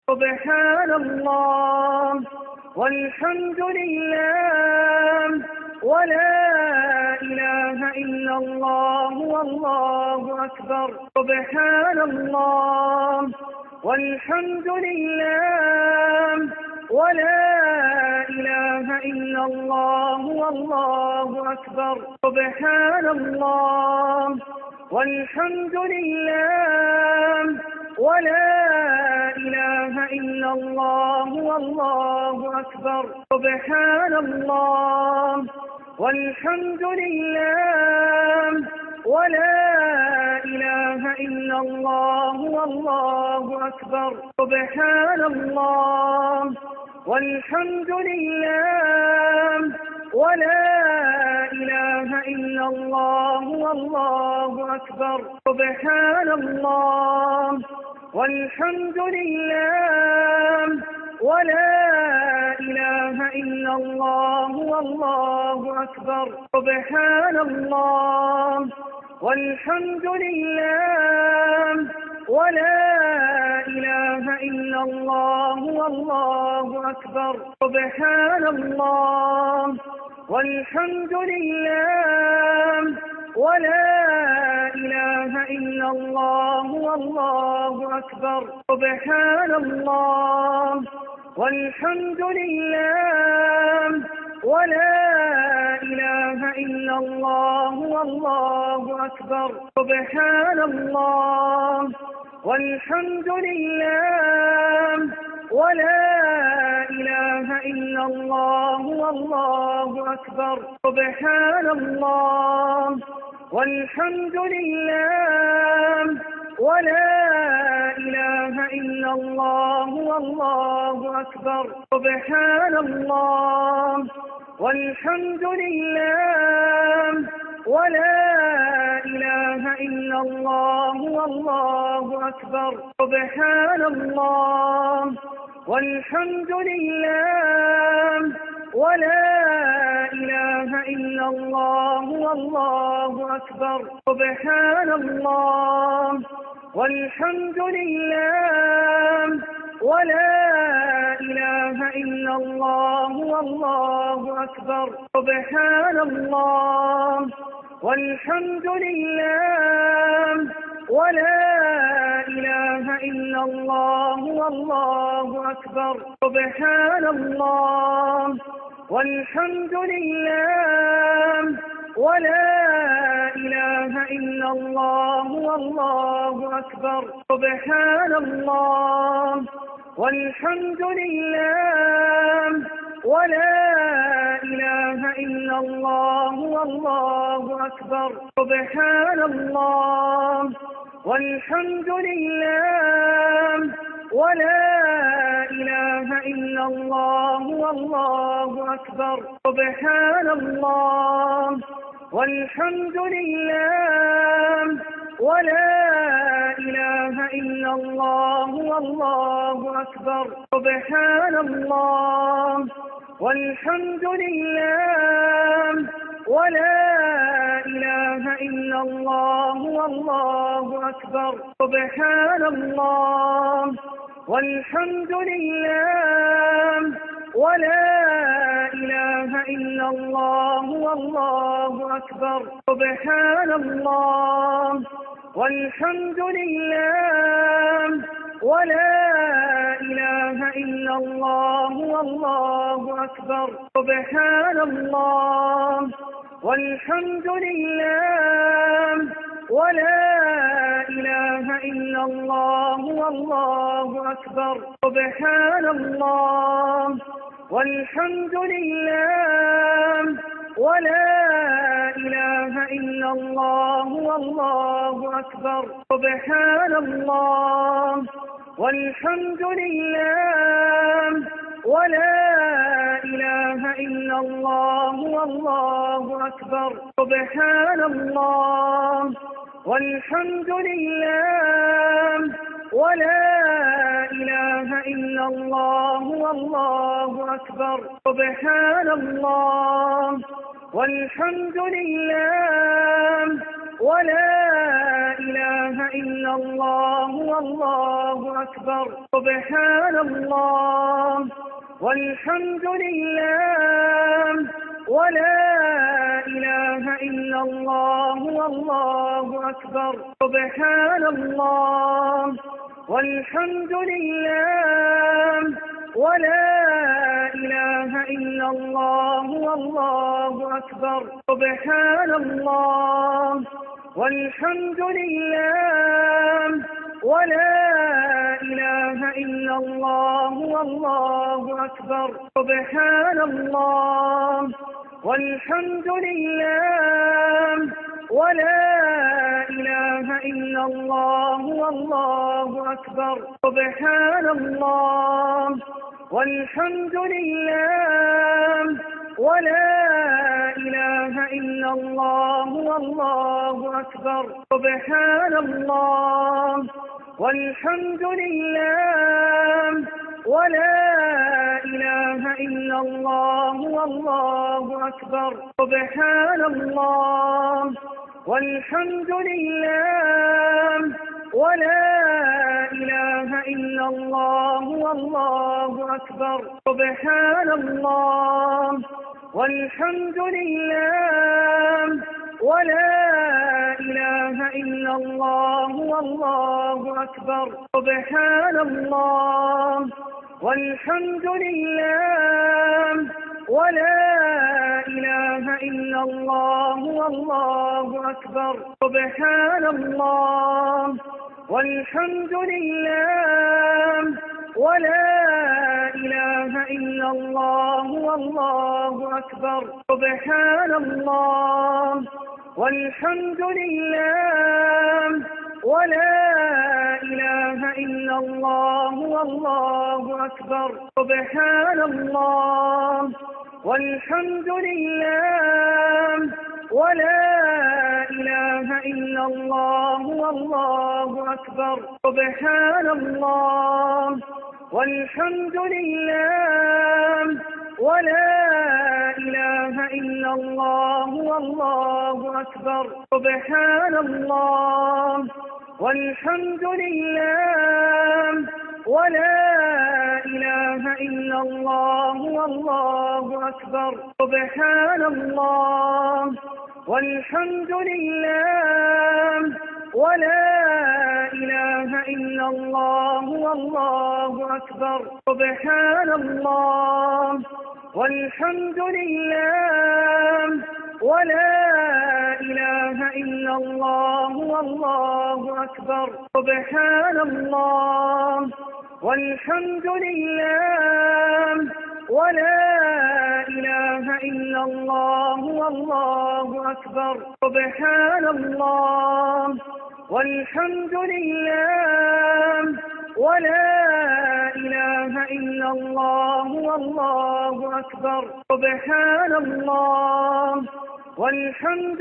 سبحان الله والحمد لله ولا إله إلا الله والله أكبر. سبحان الله والحمد لله ولا إله إلا الله والله أكبر. سبحان الله والحمد لله ولا إله إلا الله والله أكبر. سبحان الله والحمد لله ولا إله إلا الله والله أكبر. سبحان الله والحمد لله ولا إله إلا الله والله أكبر. سبحان الله والحمد لله ولا إله إلا الله والله أكبر. سبحان الله والحمد لله ولا إله إلا الله والله أكبر. سبحان الله والحمد لله ولا إله إلا الله والله أكبر. سبحان الله والحمد لله ولا إله إلا الله والله أكبر. سبحان الله والحمد لله ولا إله إلا الله والله أكبر. سبحان الله والحمد لله ولا إله إلا الله والله أكبر. سبحان الله والحمد لله ولا إله إلا الله والله أكبر. سبحان الله والحمد لله ولا إله إلا الله والله أكبر. سبحان الله والحمد لله ولا إله إلا الله والله أكبر. سبحان الله والحمد لله ولا إله إلا الله والله أكبر. سبحان الله والحمد لله ولا إله إلا الله والله أكبر. سبحان الله والحمد لله ولا إله إلا الله والله أكبر. سبحان الله والحمد لله ولا إله إلا الله والله أكبر. سبحان الله والحمد لله ولا إله إلا الله والله أكبر. سبحان الله والحمد لله ولا إله إلا الله والله أكبر. سبحان الله والحمد لله ولا إله إلا الله والله أكبر. سبحان الله والحمد لله ولا إله إلا الله والله أكبر. سبحان الله والحمد لله ولا إله إلا الله والله أكبر. سبحان الله والحمد لله ولا إله إلا الله والله أكبر. سبحان الله والحمد لله ولا إله إلا الله والله أكبر. سبحان الله والحمد لله ولا إله إلا الله والله أكبر. سبحان الله والحمد لله ولا إله إلا الله والله أكبر. سبحان الله والحمد لله ولا إله إلا الله والله أكبر. سبحان الله والحمد لله ولا إله إلا الله والله أكبر. سبحان الله والحمد لله ولا إله إلا الله والله أكبر. سبحان الله والحمد لله ولا إله إلا الله والله أكبر. سبحان الله والحمد لله ولا إله إلا الله والله أكبر. سبحان الله والحمد لله ولا إله إلا الله والله أكبر. سبحان الله والحمد لله ولا إله إلا الله والله أكبر. سبحان الله والحمد لله ولا إله إلا الله والله أكبر. سبحان الله والحمد لله ولا إله إلا الله والله أكبر. سبحان الله والحمد لله ولا إله إلا الله والله أكبر. سبحان الله والحمد لله ولا إله إلا الله والله أكبر. سبحان الله والحمد لله ولا إله إلا الله والله أكبر. سبحان الله والحمد لله ولا إله إلا الله والله أكبر. سبحان الله والحمد لله ولا إله إلا الله والله أكبر. سبحان الله والحمد لله ولا إله إلا الله والله أكبر. سبحان الله والحمد لله ولا إله إلا الله والله أكبر. سبحان الله والحمد لله ولا إله إلا الله والله أكبر. سبحان الله والحمد لله ولا إله إلا الله والله أكبر. سبحان الله والحمد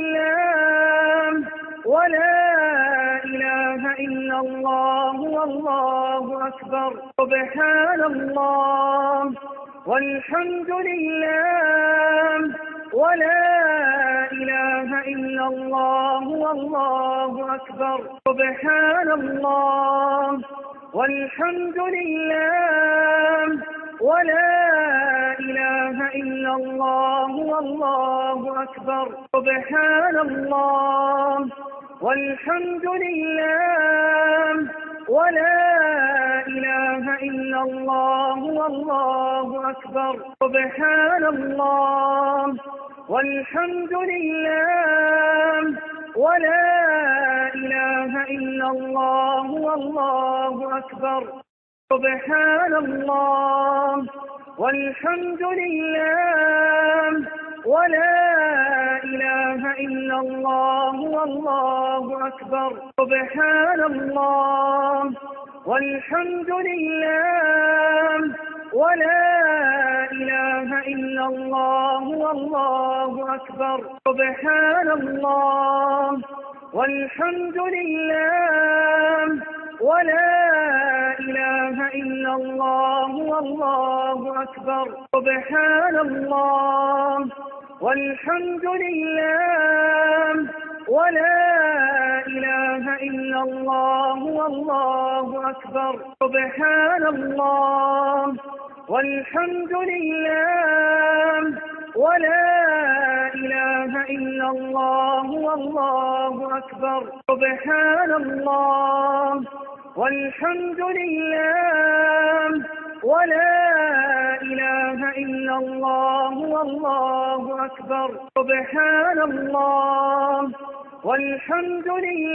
لله ولا إله إلا الله والله أكبر. سبحان الله والحمد لله ولا إله إلا الله والله أكبر. سبحان الله والحمد لله ولا إله إلا الله والله أكبر. سبحان الله والحمد لله ولا إله إلا الله والله أكبر. سبحان الله والحمد لله ولا إله إلا الله والله أكبر. سبحان الله والحمد لله ولا إله إلا الله والله أكبر. سبحان الله والحمد لله ولا إله إلا الله والله أكبر. سبحان الله والحمد لله ولا إله إلا الله والله أكبر. سبحان الله والحمد لله ولا إله إلا الله والله أكبر سبحان الله والحمد لله ولا إله إلا الله والله أكبر سبحان الله والحمد لله ولا إله إلا الله والله أكبر سبحان الله والحمد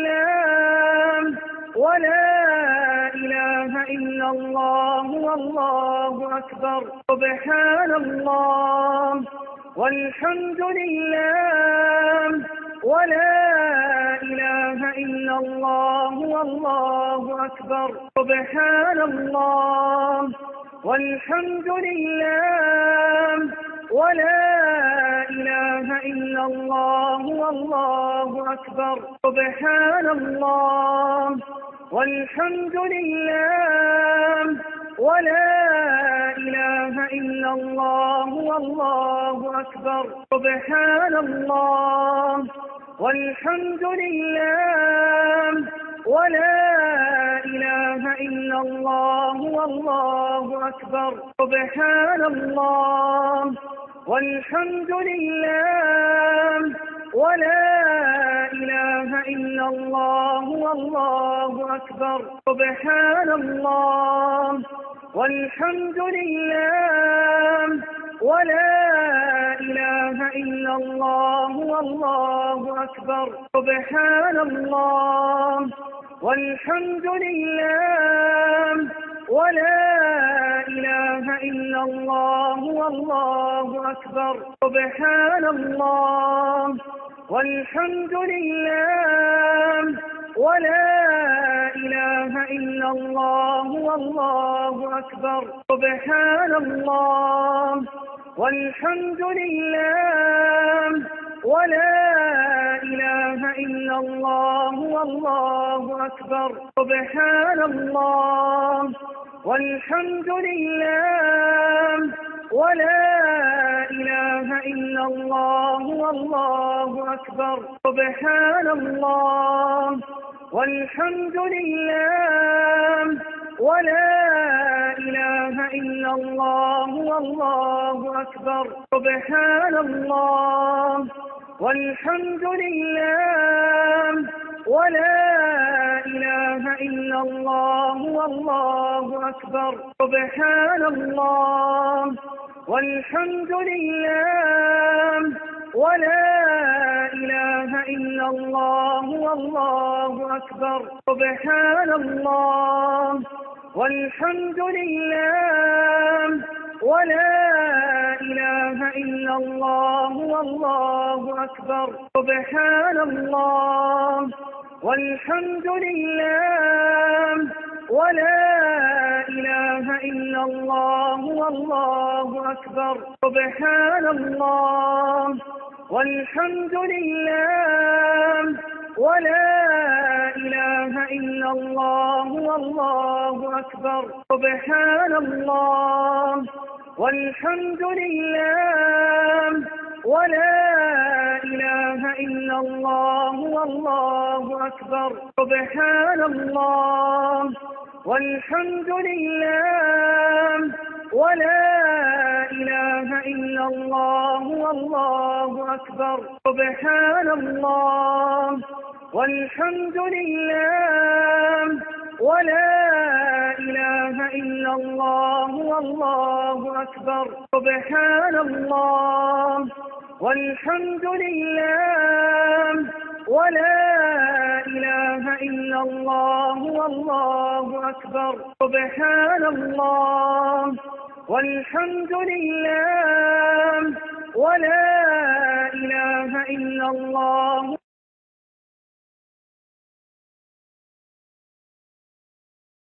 لله ولا إله إلا الله والله أكبر سبحان الله والحمد لله ولا إله إلا الله والله أكبر سبحان الله والحمد لله ولا إله إلا الله والله أكبر سبحان الله والحمد لله ولا إله إلا الله والله أكبر سبحان الله والحمد لله ولا إله إلا الله والله أكبر سبحان الله والحمد لله ولا إله إلا الله والله أكبر سبحان الله والحمد لله ولا إله إلا الله والله أكبر سبحان الله والحمد لله ولا إله إلا الله والله أكبر سبحان الله والحمد لله ولا إله إلا الله والله أكبر سبحان الله والحمد لله ولا إله إلا الله والله أكبر سبحان الله والحمد لله ولا إله إلا الله والله أكبر سبحان الله والحمد لله ولا إله إلا الله والله أكبر سبحان الله والحمد لله ولا إله إلا الله والله أكبر سبحان الله والحمد لله ولا إله إلا الله والله أكبر سبحان الله والحمد لله ولا إله إلا الله والله أكبر سبحان الله والحمد لله ولا إله إلا الله والله أكبر سبحان الله والحمد لله ولا إله إلا الله والله أكبر سبحان الله والحمد لله ولا إله إلا الله والله أكبر سبحان الله والحمد لله ولا إله إلا الله والله أكبر سبحان الله والحمد لله ولا إله إلا الله والله أكبر سبحان الله والحمد لله ولا إله إلا الله والله أكبر سبحان الله والحمد لله ولا إله إلا الله